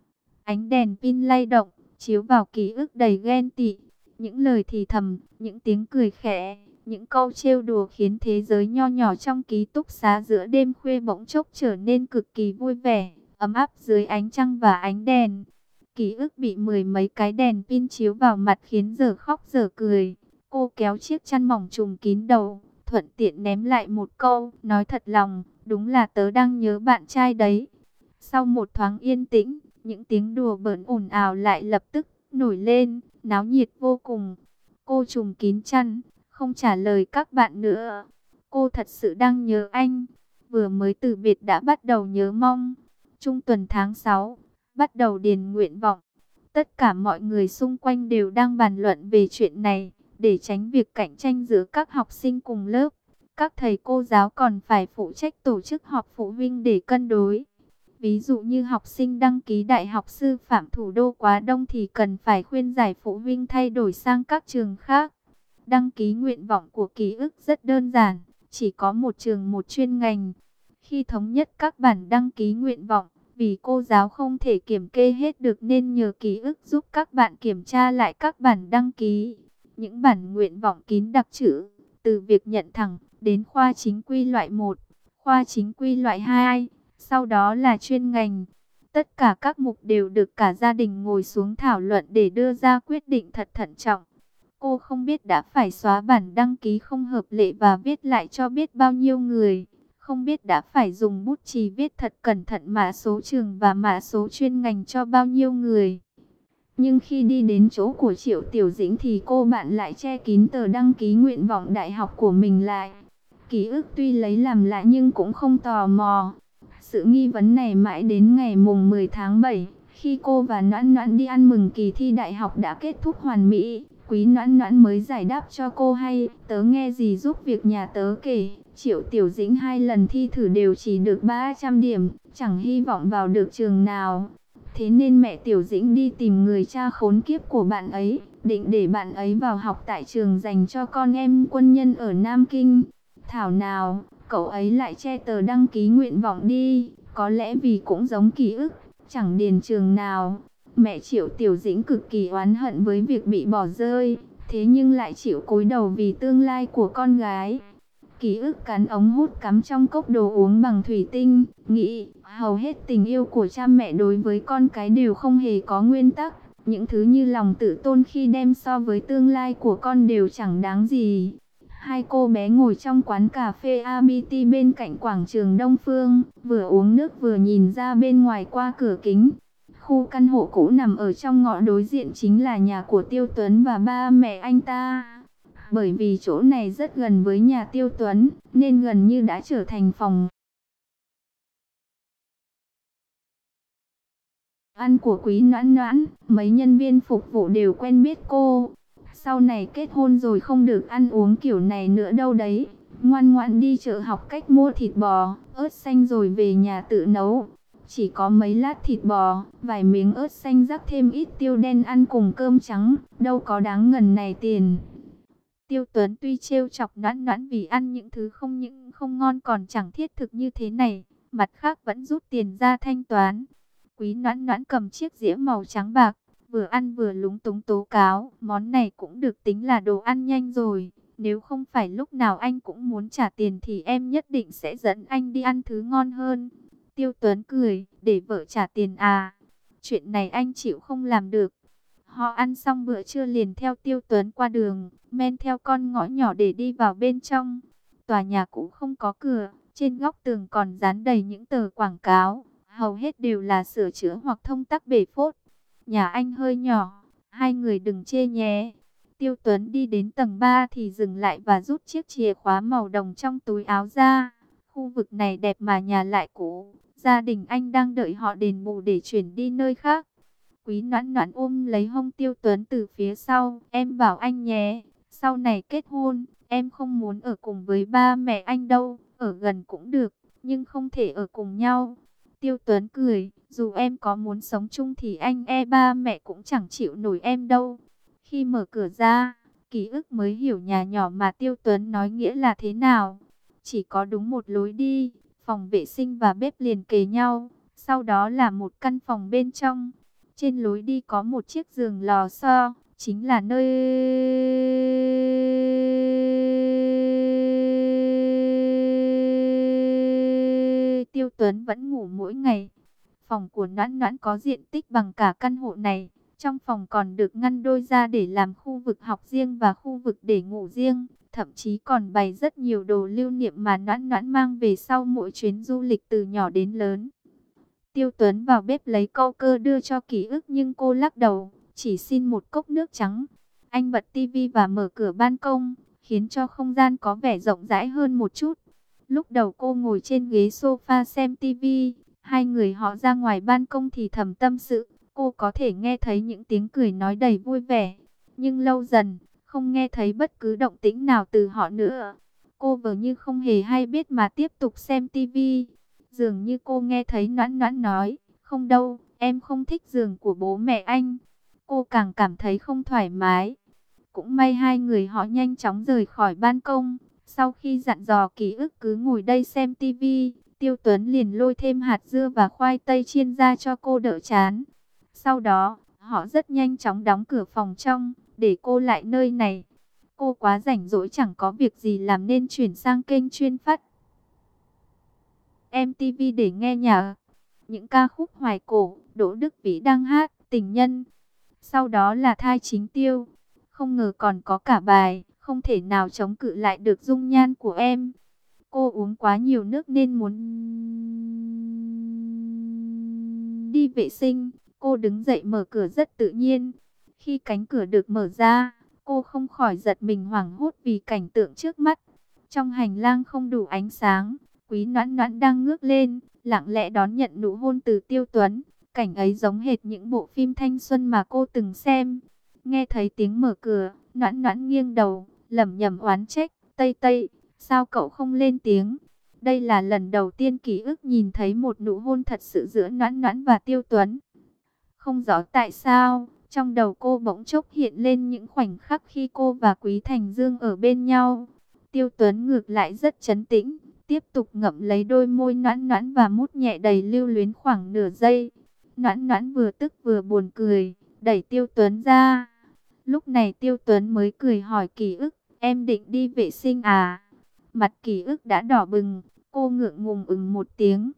Ánh đèn pin lay động, chiếu vào ký ức đầy ghen tị. Những lời thì thầm, những tiếng cười khẽ, những câu trêu đùa khiến thế giới nho nhỏ trong ký túc xá giữa đêm khuya bỗng chốc trở nên cực kỳ vui vẻ, ấm áp dưới ánh trăng và ánh đèn. Ký ức bị mười mấy cái đèn pin chiếu vào mặt khiến giờ khóc giờ cười. Cô kéo chiếc chăn mỏng trùm kín đầu, thuận tiện ném lại một câu, nói thật lòng, đúng là tớ đang nhớ bạn trai đấy. Sau một thoáng yên tĩnh, những tiếng đùa bỡn ồn ào lại lập tức nổi lên, náo nhiệt vô cùng. Cô trùm kín chăn, không trả lời các bạn nữa. Cô thật sự đang nhớ anh, vừa mới từ biệt đã bắt đầu nhớ mong. Trung tuần tháng sáu, bắt đầu điền nguyện vọng. Tất cả mọi người xung quanh đều đang bàn luận về chuyện này. Để tránh việc cạnh tranh giữa các học sinh cùng lớp, các thầy cô giáo còn phải phụ trách tổ chức họp phụ huynh để cân đối. Ví dụ như học sinh đăng ký Đại học Sư phạm thủ đô quá đông thì cần phải khuyên giải phụ huynh thay đổi sang các trường khác. Đăng ký nguyện vọng của ký ức rất đơn giản, chỉ có một trường một chuyên ngành. Khi thống nhất các bản đăng ký nguyện vọng, vì cô giáo không thể kiểm kê hết được nên nhờ ký ức giúp các bạn kiểm tra lại các bản đăng ký. Những bản nguyện vọng kín đặc chữ, từ việc nhận thẳng đến khoa chính quy loại một, khoa chính quy loại hai, sau đó là chuyên ngành. Tất cả các mục đều được cả gia đình ngồi xuống thảo luận để đưa ra quyết định thật thận trọng. Cô không biết đã phải xóa bản đăng ký không hợp lệ và viết lại cho biết bao nhiêu người. Không biết đã phải dùng bút chì viết thật cẩn thận mã số trường và mã số chuyên ngành cho bao nhiêu người. Nhưng khi đi đến chỗ của Triệu Tiểu Dĩnh thì cô bạn lại che kín tờ đăng ký nguyện vọng đại học của mình lại. Ký ức tuy lấy làm lạ nhưng cũng không tò mò. Sự nghi vấn này mãi đến ngày mùng mười tháng bảy, khi cô và Noãn Noãn đi ăn mừng kỳ thi đại học đã kết thúc hoàn mỹ, Quý Noãn Noãn mới giải đáp cho cô hay. Tớ nghe gì giúp việc nhà tớ kể, Triệu Tiểu Dĩnh hai lần thi thử đều chỉ được ba trăm điểm, chẳng hy vọng vào được trường nào. Thế nên mẹ Tiểu Dĩnh đi tìm người cha khốn kiếp của bạn ấy, định để bạn ấy vào học tại trường dành cho con em quân nhân ở Nam Kinh. Thảo nào, cậu ấy lại che tờ đăng ký nguyện vọng đi, có lẽ vì cũng giống ký ức, chẳng điền trường nào. Mẹ Triệu Tiểu Dĩnh cực kỳ oán hận với việc bị bỏ rơi, thế nhưng lại chịu cúi đầu vì tương lai của con gái. Ký ức cắn ống hút cắm trong cốc đồ uống bằng thủy tinh, nghĩ hầu hết tình yêu của cha mẹ đối với con cái đều không hề có nguyên tắc. Những thứ như lòng tự tôn khi đem so với tương lai của con đều chẳng đáng gì. Hai cô bé ngồi trong quán cà phê Amity bên cạnh quảng trường Đông Phương, vừa uống nước vừa nhìn ra bên ngoài qua cửa kính. Khu căn hộ cũ nằm ở trong ngõ đối diện chính là nhà của Tiêu Tuấn và ba mẹ anh ta. Bởi vì chỗ này rất gần với nhà Tiêu Tuấn, nên gần như đã trở thành phòng ăn của Quý Noãn Noãn. Mấy nhân viên phục vụ đều quen biết cô. Sau này kết hôn rồi không được ăn uống kiểu này nữa đâu đấy. Ngoan ngoãn đi chợ học cách mua thịt bò, ớt xanh rồi về nhà tự nấu. Chỉ có mấy lát thịt bò, vài miếng ớt xanh rắc thêm ít tiêu đen ăn cùng cơm trắng, đâu có đáng ngần này tiền. Tiêu Tuấn tuy trêu chọc Noãn Noãn vì ăn những thứ không những không ngon còn chẳng thiết thực như thế này, mặt khác vẫn rút tiền ra thanh toán. Quý Noãn Noãn cầm chiếc dĩa màu trắng bạc, vừa ăn vừa lúng túng tố cáo, món này cũng được tính là đồ ăn nhanh rồi. Nếu không phải lúc nào anh cũng muốn trả tiền thì em nhất định sẽ dẫn anh đi ăn thứ ngon hơn. Tiêu Tuấn cười, để vợ trả tiền à? Chuyện này anh chịu không làm được. Họ ăn xong bữa trưa liền theo Tiêu Tuấn qua đường, men theo con ngõ nhỏ để đi vào bên trong. Tòa nhà cũ không có cửa, trên góc tường còn dán đầy những tờ quảng cáo, hầu hết đều là sửa chữa hoặc thông tắc bể phốt. Nhà anh hơi nhỏ, hai người đừng chê nhé. Tiêu Tuấn đi đến tầng ba thì dừng lại và rút chiếc chìa khóa màu đồng trong túi áo ra. Khu vực này đẹp mà nhà lại cũ, gia đình anh đang đợi họ đền bù để chuyển đi nơi khác. Quý Noãn Noãn ôm lấy hông Tiêu Tuấn từ phía sau, em bảo anh nhé, sau này kết hôn, em không muốn ở cùng với ba mẹ anh đâu, ở gần cũng được, nhưng không thể ở cùng nhau. Tiêu Tuấn cười, dù em có muốn sống chung thì anh e ba mẹ cũng chẳng chịu nổi em đâu. Khi mở cửa ra, ký ức mới hiểu nhà nhỏ mà Tiêu Tuấn nói nghĩa là thế nào. Chỉ có đúng một lối đi, phòng vệ sinh và bếp liền kề nhau, sau đó là một căn phòng bên trong. Trên lối đi có một chiếc giường lò xo, chính là nơi Tiêu Tuấn vẫn ngủ mỗi ngày. Phòng của Noãn Noãn có diện tích bằng cả căn hộ này. Trong phòng còn được ngăn đôi ra để làm khu vực học riêng và khu vực để ngủ riêng. Thậm chí còn bày rất nhiều đồ lưu niệm mà Noãn Noãn mang về sau mỗi chuyến du lịch từ nhỏ đến lớn. Tiêu Tuấn vào bếp lấy câu cơ đưa cho Ký ức nhưng cô lắc đầu, chỉ xin một cốc nước trắng. Anh bật tivi và mở cửa ban công, khiến cho không gian có vẻ rộng rãi hơn một chút. Lúc đầu cô ngồi trên ghế sofa xem tivi, hai người họ ra ngoài ban công thì thầm tâm sự. Cô có thể nghe thấy những tiếng cười nói đầy vui vẻ, nhưng lâu dần, không nghe thấy bất cứ động tĩnh nào từ họ nữa. Cô vờ như không hề hay biết mà tiếp tục xem tivi. Dường như cô nghe thấy Noãn Noãn nói, không đâu, em không thích giường của bố mẹ anh. Cô càng cảm thấy không thoải mái. Cũng may hai người họ nhanh chóng rời khỏi ban công. Sau khi dặn dò Ký ức cứ ngồi đây xem tivi, Tiêu Tuấn liền lôi thêm hạt dưa và khoai tây chiên ra cho cô đỡ chán. Sau đó, họ rất nhanh chóng đóng cửa phòng trong, để cô lại nơi này. Cô quá rảnh rỗi chẳng có việc gì làm nên chuyển sang kênh chuyên phát em tê vê để nghe nhạc. Những ca khúc hoài cổ, Đỗ Đức Vĩ đang hát, Tình Nhân. Sau đó là Thai Chính Tiêu. Không ngờ còn có cả bài, Không Thể Nào Chống Cự Lại Được Dung Nhan Của Em. Cô uống quá nhiều nước nên muốn đi vệ sinh. Cô đứng dậy mở cửa rất tự nhiên. Khi cánh cửa được mở ra, cô không khỏi giật mình hoảng hốt vì cảnh tượng trước mắt. Trong hành lang không đủ ánh sáng, Quý Noãn Noãn đang ngước lên, lặng lẽ đón nhận nụ hôn từ Tiêu Tuấn. Cảnh ấy giống hệt những bộ phim thanh xuân mà cô từng xem. Nghe thấy tiếng mở cửa, Noãn Noãn nghiêng đầu, lẩm nhẩm oán trách, Tây Tây, sao cậu không lên tiếng? Đây là lần đầu tiên Ký ức nhìn thấy một nụ hôn thật sự giữa Noãn Noãn và Tiêu Tuấn. Không rõ tại sao, trong đầu cô bỗng chốc hiện lên những khoảnh khắc khi cô và Quý Thành Dương ở bên nhau. Tiêu Tuấn ngược lại rất trấn tĩnh, tiếp tục ngậm lấy đôi môi Noãn Noãn và mút nhẹ đầy lưu luyến khoảng nửa giây. Noãn Noãn vừa tức vừa buồn cười, đẩy Tiêu Tuấn ra. Lúc này Tiêu Tuấn mới cười hỏi Ký ức, em định đi vệ sinh à? Mặt Ký ức đã đỏ bừng, cô ngượng ngùng ừm một tiếng.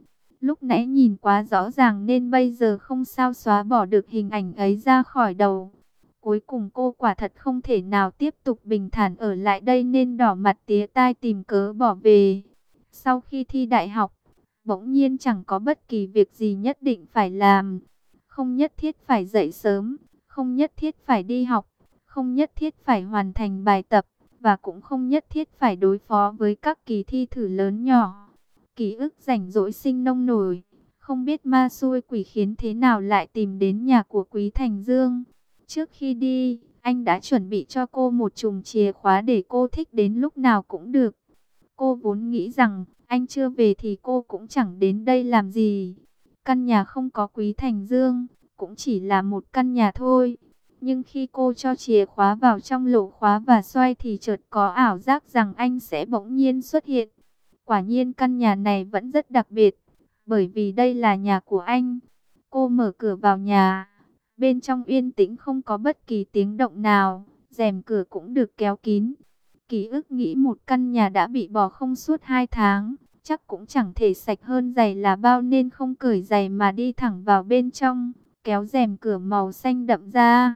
Lúc nãy nhìn quá rõ ràng nên bây giờ không sao xóa bỏ được hình ảnh ấy ra khỏi đầu. Cuối cùng cô quả thật không thể nào tiếp tục bình thản ở lại đây nên đỏ mặt tía tai tìm cớ bỏ về. Sau khi thi đại học, bỗng nhiên chẳng có bất kỳ việc gì nhất định phải làm. Không nhất thiết phải dậy sớm, không nhất thiết phải đi học, không nhất thiết phải hoàn thành bài tập, và cũng không nhất thiết phải đối phó với các kỳ thi thử lớn nhỏ. Ký ức rảnh rỗi sinh nông nổi, không biết ma xui quỷ khiến thế nào lại tìm đến nhà của Quý Thành Dương. Trước khi đi, anh đã chuẩn bị cho cô một chùm chìa khóa để cô thích đến lúc nào cũng được. Cô vốn nghĩ rằng anh chưa về thì cô cũng chẳng đến đây làm gì. Căn nhà không có Quý Thành Dương, cũng chỉ là một căn nhà thôi. Nhưng khi cô cho chìa khóa vào trong lỗ khóa và xoay thì chợt có ảo giác rằng anh sẽ bỗng nhiên xuất hiện. Quả nhiên căn nhà này vẫn rất đặc biệt, bởi vì đây là nhà của anh. Cô mở cửa vào nhà, bên trong yên tĩnh không có bất kỳ tiếng động nào, rèm cửa cũng được kéo kín. Ký ức nghĩ một căn nhà đã bị bỏ không suốt hai tháng, chắc cũng chẳng thể sạch hơn giày là bao nên không cởi giày mà đi thẳng vào bên trong, kéo rèm cửa màu xanh đậm ra.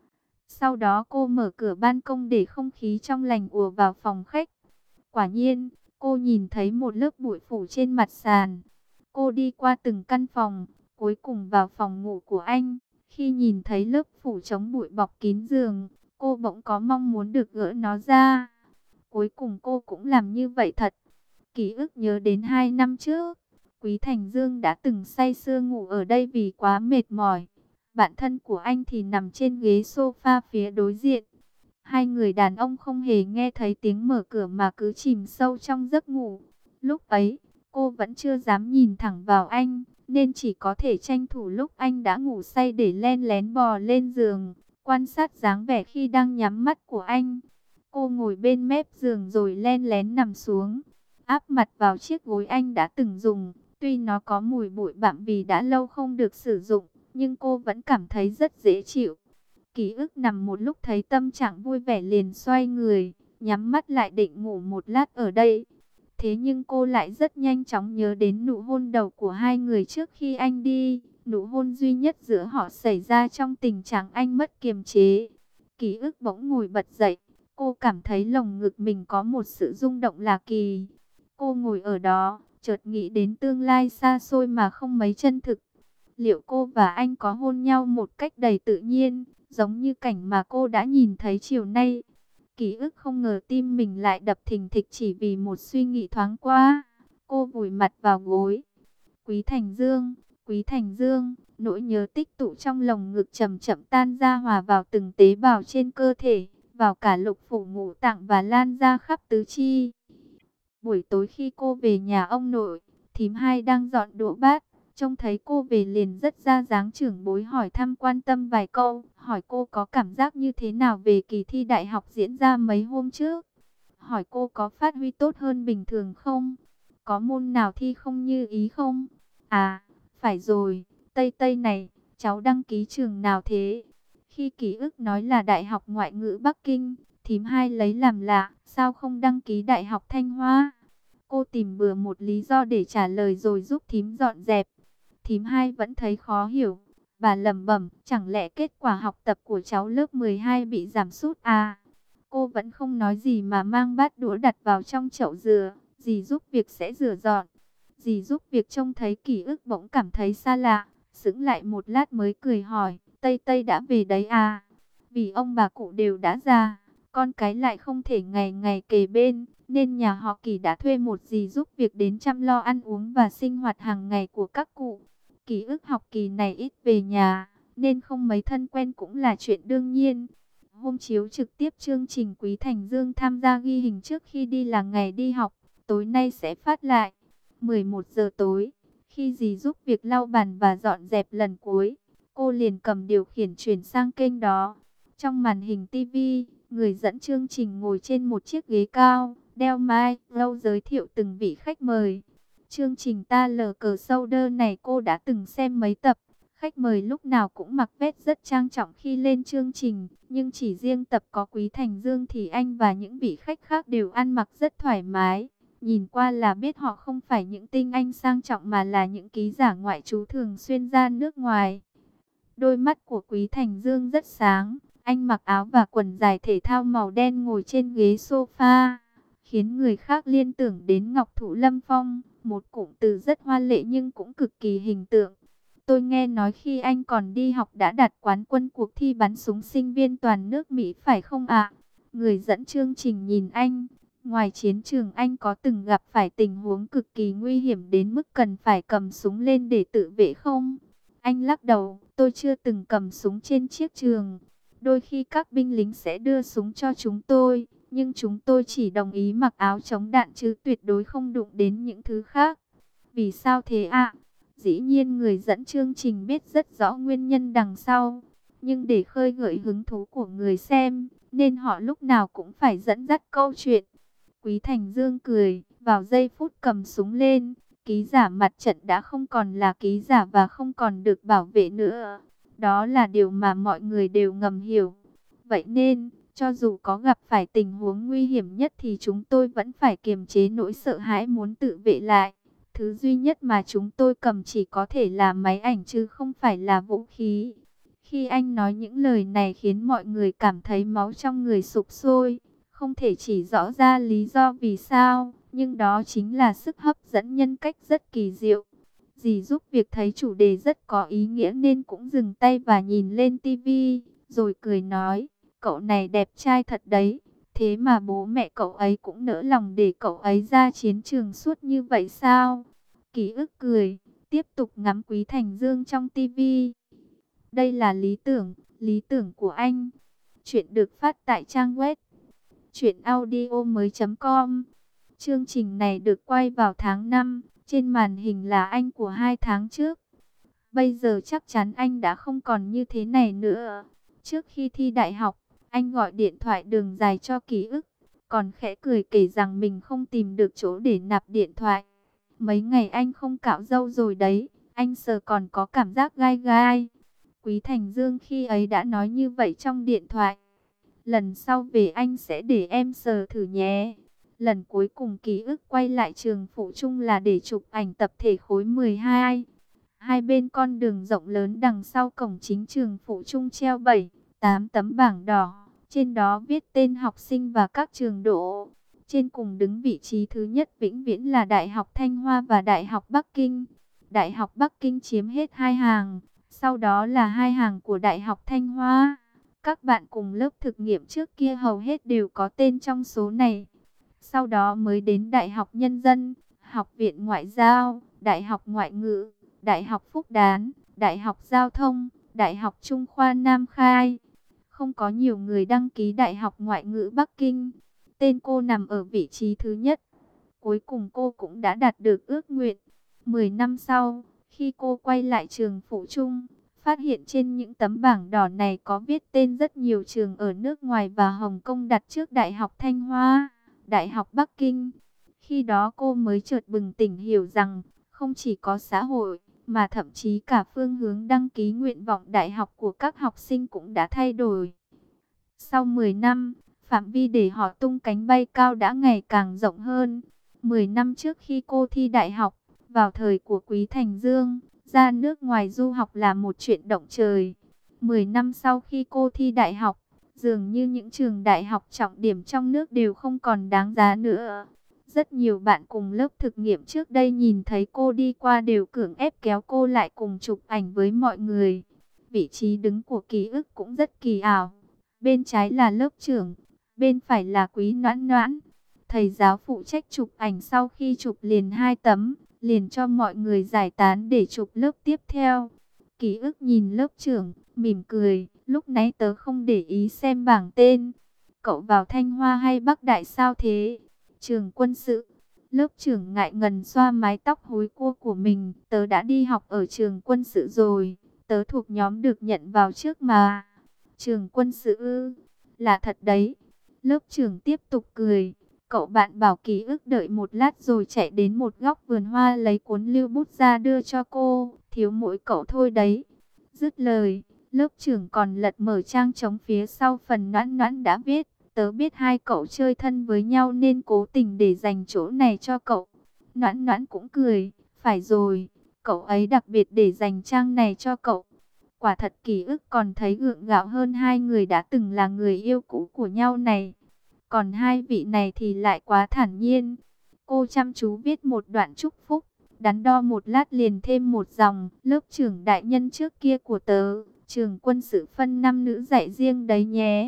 Sau đó cô mở cửa ban công để không khí trong lành ùa vào phòng khách. Quả nhiên, cô nhìn thấy một lớp bụi phủ trên mặt sàn. Cô đi qua từng căn phòng, cuối cùng vào phòng ngủ của anh. Khi nhìn thấy lớp phủ chống bụi bọc kín giường, cô bỗng có mong muốn được gỡ nó ra. Cuối cùng cô cũng làm như vậy thật. Ký ức nhớ đến hai năm trước, Quý Thành Dương đã từng say sưa ngủ ở đây vì quá mệt mỏi. Bạn thân của anh thì nằm trên ghế sofa phía đối diện. Hai người đàn ông không hề nghe thấy tiếng mở cửa mà cứ chìm sâu trong giấc ngủ. Lúc ấy, cô vẫn chưa dám nhìn thẳng vào anh, nên chỉ có thể tranh thủ lúc anh đã ngủ say để len lén bò lên giường, quan sát dáng vẻ khi đang nhắm mắt của anh. Cô ngồi bên mép giường rồi len lén nằm xuống, áp mặt vào chiếc gối anh đã từng dùng. Tuy nó có mùi bụi bặm vì đã lâu không được sử dụng, nhưng cô vẫn cảm thấy rất dễ chịu. Ký ức nằm một lúc thấy tâm trạng vui vẻ liền xoay người, nhắm mắt lại định ngủ một lát ở đây. Thế nhưng cô lại rất nhanh chóng nhớ đến nụ hôn đầu của hai người trước khi anh đi. Nụ hôn duy nhất giữa họ xảy ra trong tình trạng anh mất kiềm chế. Ký ức bỗng ngồi bật dậy, cô cảm thấy lồng ngực mình có một sự rung động lạ kỳ. Cô ngồi ở đó, chợt nghĩ đến tương lai xa xôi mà không mấy chân thực. Liệu cô và anh có hôn nhau một cách đầy tự nhiên, giống như cảnh mà cô đã nhìn thấy chiều nay? Ký ức không ngờ tim mình lại đập thình thịch chỉ vì một suy nghĩ thoáng qua. Cô vùi mặt vào gối. Quý Thành Dương, Quý Thành Dương, nỗi nhớ tích tụ trong lồng ngực chậm chậm tan ra hòa vào từng tế bào trên cơ thể, vào cả lục phủ ngũ tạng và lan ra khắp tứ chi. Buổi tối khi cô về nhà ông nội, thím hai đang dọn đũa bát. Trông thấy cô về liền rất ra dáng trưởng bối hỏi thăm quan tâm vài câu, hỏi cô có cảm giác như thế nào về kỳ thi đại học diễn ra mấy hôm trước. Hỏi cô có phát huy tốt hơn bình thường không? Có môn nào thi không như ý không? À, phải rồi, Tây Tây này, cháu đăng ký trường nào thế? Khi ký ức nói là Đại học Ngoại ngữ Bắc Kinh, thím hai lấy làm lạ, sao không đăng ký Đại học Thanh Hoa? Cô tìm bừa một lý do để trả lời rồi giúp thím dọn dẹp. Thím hai vẫn thấy khó hiểu. Bà lẩm bẩm, chẳng lẽ kết quả học tập của cháu lớp mười hai bị giảm sút à? Cô vẫn không nói gì mà mang bát đũa đặt vào trong chậu dừa. Dì giúp việc sẽ rửa dọn. Dì giúp việc trông thấy ký ức bỗng cảm thấy xa lạ. Sững lại một lát mới cười hỏi, Tây Tây đã về đấy à? Vì ông bà cụ đều đã già, con cái lại không thể ngày ngày kề bên, nên nhà họ Kỳ đã thuê một dì giúp việc đến chăm lo ăn uống và sinh hoạt hàng ngày của các cụ. Ký ức học kỳ này ít về nhà, nên không mấy thân quen cũng là chuyện đương nhiên. Hôm chiếu trực tiếp chương trình Quý Thành Dương tham gia ghi hình trước khi đi là ngày đi học, tối nay sẽ phát lại. mười một giờ tối, khi dì giúp việc lau bàn và dọn dẹp lần cuối, cô liền cầm điều khiển chuyển sang kênh đó. Trong màn hình ti vi, người dẫn chương trình ngồi trên một chiếc ghế cao, đeo mic, lâu giới thiệu từng vị khách mời. Chương trình Ta Lờ Cờ Sâu Đơ này cô đã từng xem mấy tập. Khách mời lúc nào cũng mặc vest rất trang trọng khi lên chương trình. Nhưng chỉ riêng tập có Quý Thành Dương thì anh và những vị khách khác đều ăn mặc rất thoải mái. Nhìn qua là biết họ không phải những tinh anh sang trọng mà là những ký giả ngoại trú thường xuyên ra nước ngoài. Đôi mắt của Quý Thành Dương rất sáng. Anh mặc áo và quần dài thể thao màu đen ngồi trên ghế sofa, khiến người khác liên tưởng đến Ngọc Thụ Lâm Phong, một cụm từ rất hoa lệ nhưng cũng cực kỳ hình tượng. Tôi nghe nói khi anh còn đi học đã đạt quán quân cuộc thi bắn súng sinh viên toàn nước Mỹ phải không ạ? Người dẫn chương trình nhìn anh. Ngoài chiến trường anh có từng gặp phải tình huống cực kỳ nguy hiểm đến mức cần phải cầm súng lên để tự vệ không? Anh lắc đầu, tôi chưa từng cầm súng trên chiếc trường. Đôi khi các binh lính sẽ đưa súng cho chúng tôi, nhưng chúng tôi chỉ đồng ý mặc áo chống đạn chứ tuyệt đối không đụng đến những thứ khác. Vì sao thế ạ? Dĩ nhiên người dẫn chương trình biết rất rõ nguyên nhân đằng sau, nhưng để khơi gợi hứng thú của người xem, nên họ lúc nào cũng phải dẫn dắt câu chuyện. Quý Thành Dương cười, vào giây phút cầm súng lên, ký giả mặt trận đã không còn là ký giả và không còn được bảo vệ nữa. Đó là điều mà mọi người đều ngầm hiểu. Vậy nên, cho dù có gặp phải tình huống nguy hiểm nhất thì chúng tôi vẫn phải kiềm chế nỗi sợ hãi muốn tự vệ lại. Thứ duy nhất mà chúng tôi cầm chỉ có thể là máy ảnh chứ không phải là vũ khí. Khi anh nói những lời này khiến mọi người cảm thấy máu trong người sục sôi. Không thể chỉ rõ ra lý do vì sao, nhưng đó chính là sức hấp dẫn nhân cách rất kỳ diệu. Dì giúp việc thấy chủ đề rất có ý nghĩa nên cũng dừng tay và nhìn lên tivi, rồi cười nói, cậu này đẹp trai thật đấy, thế mà bố mẹ cậu ấy cũng nỡ lòng để cậu ấy ra chiến trường suốt như vậy sao? Ký ức cười, tiếp tục ngắm Quý Thành Dương trong tivi. Đây là lý tưởng, lý tưởng của anh. Chuyện được phát tại trang web truyện audio mới chấm com. Chương trình này được quay vào tháng năm, trên màn hình là anh của hai tháng trước. Bây giờ chắc chắn anh đã không còn như thế này nữa. Trước khi thi đại học, anh gọi điện thoại đường dài cho Ký ức, còn khẽ cười kể rằng mình không tìm được chỗ để nạp điện thoại. Mấy ngày anh không cạo râu rồi đấy, anh sờ còn có cảm giác gai gai. Quý Thành Dương khi ấy đã nói như vậy trong điện thoại. Lần sau về anh sẽ để em sờ thử nhé. Lần cuối cùng Ký ức quay lại trường Phụ Trung là để chụp ảnh tập thể khối mười hai. Hai bên con đường rộng lớn đằng sau cổng chính trường Phụ Trung treo bảy, tám tấm bảng đỏ. Trên đó viết tên học sinh và các trường độ. Trên cùng đứng vị trí thứ nhất vĩnh viễn là Đại học Thanh Hoa và Đại học Bắc Kinh. Đại học Bắc Kinh chiếm hết hai hàng, sau đó là hai hàng của Đại học Thanh Hoa. Các bạn cùng lớp thực nghiệm trước kia hầu hết đều có tên trong số này. Sau đó mới đến Đại học Nhân dân, Học viện Ngoại giao, Đại học Ngoại ngữ, Đại học Phúc Đán, Đại học Giao thông, Đại học Trung khoa Nam Khai. Không có nhiều người đăng ký Đại học Ngoại ngữ Bắc Kinh. Tên cô nằm ở vị trí thứ nhất. Cuối cùng cô cũng đã đạt được ước nguyện. mười năm sau, khi cô quay lại trường Phụ Trung, phát hiện trên những tấm bảng đỏ này có viết tên rất nhiều trường ở nước ngoài và Hồng Kông đặt trước Đại học Thanh Hoa, Đại học Bắc Kinh. Khi đó cô mới chợt bừng tỉnh hiểu rằng, không chỉ có xã hội, mà thậm chí cả phương hướng đăng ký nguyện vọng đại học của các học sinh cũng đã thay đổi. Sau mười năm, phạm vi để họ tung cánh bay cao đã ngày càng rộng hơn. mười năm trước khi cô thi đại học, vào thời của Quý Thành Dương, ra nước ngoài du học là một chuyện động trời. mười năm sau khi cô thi đại học, dường như những trường đại học trọng điểm trong nước đều không còn đáng giá nữa. Rất nhiều bạn cùng lớp thực nghiệm trước đây nhìn thấy cô đi qua đều cưỡng ép kéo cô lại cùng chụp ảnh với mọi người. Vị trí đứng của Ký ức cũng rất kỳ ảo. Bên trái là lớp trưởng, bên phải là Quý Noãn Noãn. Thầy giáo phụ trách chụp ảnh sau khi chụp liền hai tấm, liền cho mọi người giải tán để chụp lớp tiếp theo. Ký ức nhìn lớp trưởng, mỉm cười, lúc nãy tớ không để ý xem bảng tên. Cậu vào Thanh Hoa hay Bắc Đại sao thế? Trường quân sự. Lớp trưởng ngại ngần xoa mái tóc hối cua của mình. Tớ đã đi học ở trường quân sự rồi. Tớ thuộc nhóm được nhận vào trước mà. Trường quân sự ư? Là thật đấy. Lớp trưởng tiếp tục cười. Cậu bạn bảo Ký ức đợi một lát rồi chạy đến một góc vườn hoa lấy cuốn lưu bút ra đưa cho cô. Thiếu mỗi cậu thôi đấy. Dứt lời, lớp trưởng còn lật mở trang trống phía sau phần Noãn Noãn đã viết. Tớ biết hai cậu chơi thân với nhau nên cố tình để dành chỗ này cho cậu. Noãn Noãn cũng cười, phải rồi, cậu ấy đặc biệt để dành trang này cho cậu. Quả thật ký ức còn thấy gượng gạo hơn hai người đã từng là người yêu cũ của nhau này. Còn hai vị này thì lại quá thản nhiên. Cô chăm chú viết một đoạn chúc phúc, đắn đo một lát liền thêm một dòng. Lớp trưởng đại nhân trước kia của tớ, trường quân sự phân nam nữ dạy riêng đấy nhé.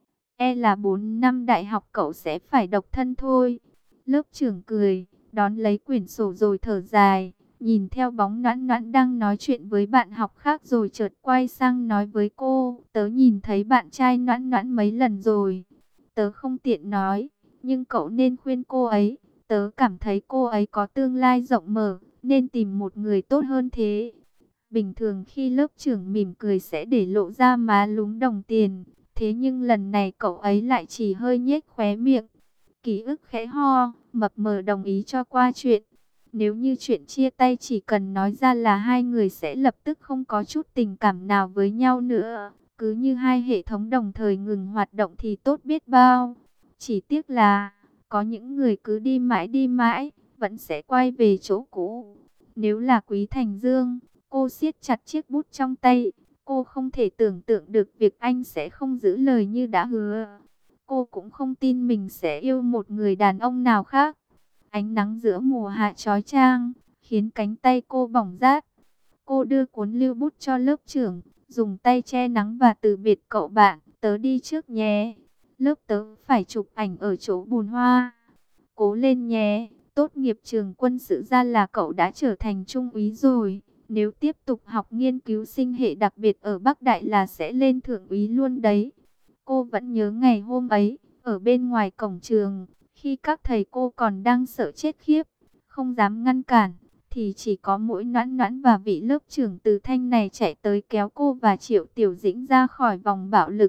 E là bốn năm đại học cậu sẽ phải độc thân thôi. Lớp trưởng cười, đón lấy quyển sổ rồi thở dài. Nhìn theo bóng Noãn Noãn đang nói chuyện với bạn học khác rồi chợt quay sang nói với cô. Tớ nhìn thấy bạn trai Noãn Noãn mấy lần rồi. Tớ không tiện nói, nhưng cậu nên khuyên cô ấy. Tớ cảm thấy cô ấy có tương lai rộng mở, nên tìm một người tốt hơn thế. Bình thường khi lớp trưởng mỉm cười sẽ để lộ ra má lúm đồng tiền. Thế nhưng lần này cậu ấy lại chỉ hơi nhếch khóe miệng. Ký ức khẽ ho, mập mờ đồng ý cho qua chuyện. Nếu như chuyện chia tay chỉ cần nói ra là hai người sẽ lập tức không có chút tình cảm nào với nhau nữa. Cứ như hai hệ thống đồng thời ngừng hoạt động thì tốt biết bao. Chỉ tiếc là, có những người cứ đi mãi đi mãi, vẫn sẽ quay về chỗ cũ. Nếu là Quý Thành Dương, cô siết chặt chiếc bút trong tay. Cô không thể tưởng tượng được việc anh sẽ không giữ lời như đã hứa. Cô cũng không tin mình sẽ yêu một người đàn ông nào khác. Ánh nắng giữa mùa hạ chói chang, khiến cánh tay cô bỏng rát. Cô đưa cuốn lưu bút cho lớp trưởng, dùng tay che nắng và từ biệt cậu bạn. Tớ đi trước nhé. Lớp tớ phải chụp ảnh ở chỗ bùn hoa. Cố lên nhé. Tốt nghiệp trường quân sự ra là cậu đã trở thành trung úy rồi. Nếu tiếp tục học nghiên cứu sinh hệ đặc biệt ở Bắc Đại là sẽ lên thượng úy luôn đấy. Cô vẫn nhớ ngày hôm ấy, ở bên ngoài cổng trường, khi các thầy cô còn đang sợ chết khiếp, không dám ngăn cản, thì chỉ có mỗi Noãn Noãn và vị lớp trưởng Từ Thanh này chạy tới kéo cô và Triệu Tiểu Dĩnh ra khỏi vòng bạo lực.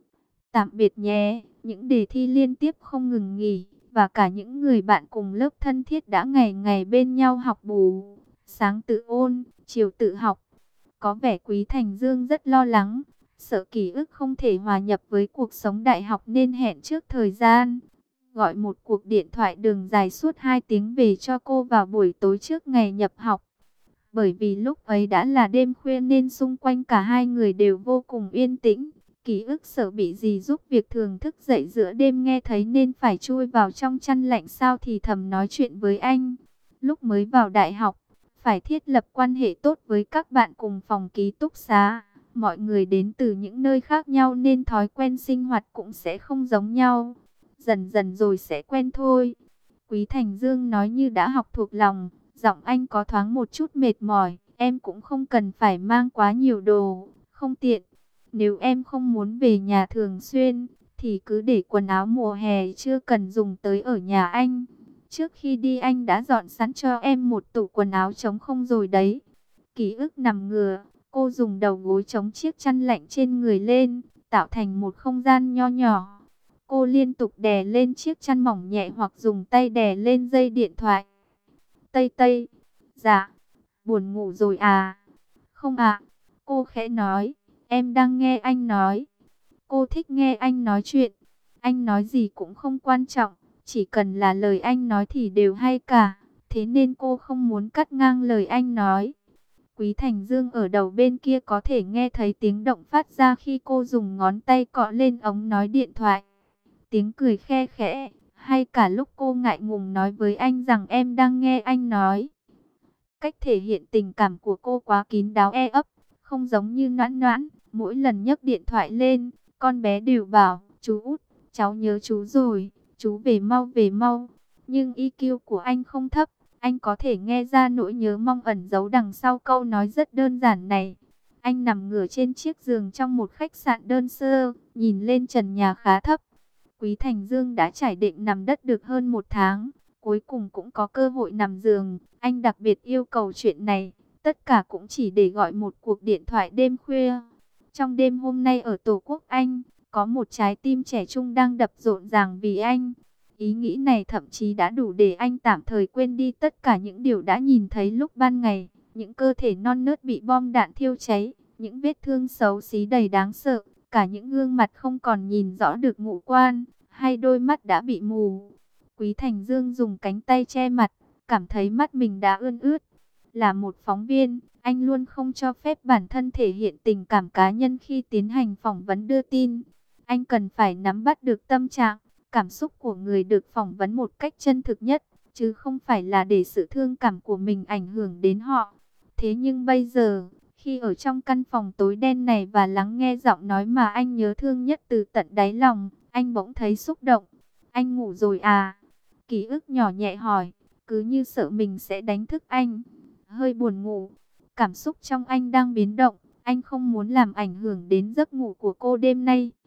Tạm biệt nhé, những đề thi liên tiếp không ngừng nghỉ, và cả những người bạn cùng lớp thân thiết đã ngày ngày bên nhau học bù. Sáng tự ôn, chiều tự học. Có vẻ Quý Thành Dương rất lo lắng, sợ ký ức không thể hòa nhập với cuộc sống đại học nên hẹn trước thời gian. Gọi một cuộc điện thoại đường dài suốt hai tiếng về cho cô vào buổi tối trước ngày nhập học. Bởi vì lúc ấy đã là đêm khuya nên xung quanh cả hai người đều vô cùng yên tĩnh. Ký ức sợ bị gì giúp việc thường thức dậy giữa đêm nghe thấy nên phải chui vào trong chăn lạnh sao thì thầm nói chuyện với anh. Lúc mới vào đại học, phải thiết lập quan hệ tốt với các bạn cùng phòng ký túc xá. Mọi người đến từ những nơi khác nhau nên thói quen sinh hoạt cũng sẽ không giống nhau. Dần dần rồi sẽ quen thôi. Quý Thành Dương nói như đã học thuộc lòng, giọng anh có thoáng một chút mệt mỏi. Em cũng không cần phải mang quá nhiều đồ, không tiện. Nếu em không muốn về nhà thường xuyên, thì cứ để quần áo mùa hè chưa cần dùng tới ở nhà anh. Trước khi đi anh đã dọn sẵn cho em một tủ quần áo trống không rồi đấy. Ký ức nằm ngửa, cô dùng đầu gối chống chiếc chăn lạnh trên người lên, tạo thành một không gian nho nhỏ. Cô liên tục đè lên chiếc chăn mỏng nhẹ hoặc dùng tay đè lên dây điện thoại. Tây Tây, dạ, buồn ngủ rồi à? Không ạ, cô khẽ nói, em đang nghe anh nói. Cô thích nghe anh nói chuyện, anh nói gì cũng không quan trọng. Chỉ cần là lời anh nói thì đều hay cả. Thế nên cô không muốn cắt ngang lời anh nói. Quý Thành Dương ở đầu bên kia có thể nghe thấy tiếng động phát ra khi cô dùng ngón tay cọ lên ống nói điện thoại. Tiếng cười khe khẽ, hay cả lúc cô ngại ngùng nói với anh rằng em đang nghe anh nói. Cách thể hiện tình cảm của cô quá kín đáo e ấp, không giống như Noãn Noãn. Mỗi lần nhấc điện thoại lên, con bé đều bảo, chú út, cháu nhớ chú rồi. Chú về mau về mau. Nhưng i kiu của anh không thấp. Anh có thể nghe ra nỗi nhớ mong ẩn giấu đằng sau câu nói rất đơn giản này. Anh nằm ngửa trên chiếc giường trong một khách sạn đơn sơ, nhìn lên trần nhà khá thấp. Quý Thành Dương đã trải định nằm đất được hơn một tháng. Cuối cùng cũng có cơ hội nằm giường. Anh đặc biệt yêu cầu chuyện này. Tất cả cũng chỉ để gọi một cuộc điện thoại đêm khuya. Trong đêm hôm nay ở Tổ quốc Anh, có một trái tim trẻ trung đang đập rộn ràng vì anh. Ý nghĩ này thậm chí đã đủ để anh tạm thời quên đi tất cả những điều đã nhìn thấy lúc ban ngày. Những cơ thể non nớt bị bom đạn thiêu cháy, những vết thương xấu xí đầy đáng sợ, cả những gương mặt không còn nhìn rõ được ngũ quan. hay đôi mắt đã bị mù? Quý Thành Dương dùng cánh tay che mặt, cảm thấy mắt mình đã ươn ướt. Là một phóng viên, anh luôn không cho phép bản thân thể hiện tình cảm cá nhân khi tiến hành phỏng vấn đưa tin. Anh cần phải nắm bắt được tâm trạng, cảm xúc của người được phỏng vấn một cách chân thực nhất, chứ không phải là để sự thương cảm của mình ảnh hưởng đến họ. Thế nhưng bây giờ, khi ở trong căn phòng tối đen này và lắng nghe giọng nói mà anh nhớ thương nhất từ tận đáy lòng, anh bỗng thấy xúc động. Anh ngủ rồi à? Ký ức nhỏ nhẹ hỏi, cứ như sợ mình sẽ đánh thức anh. Hơi buồn ngủ, cảm xúc trong anh đang biến động, anh không muốn làm ảnh hưởng đến giấc ngủ của cô đêm nay.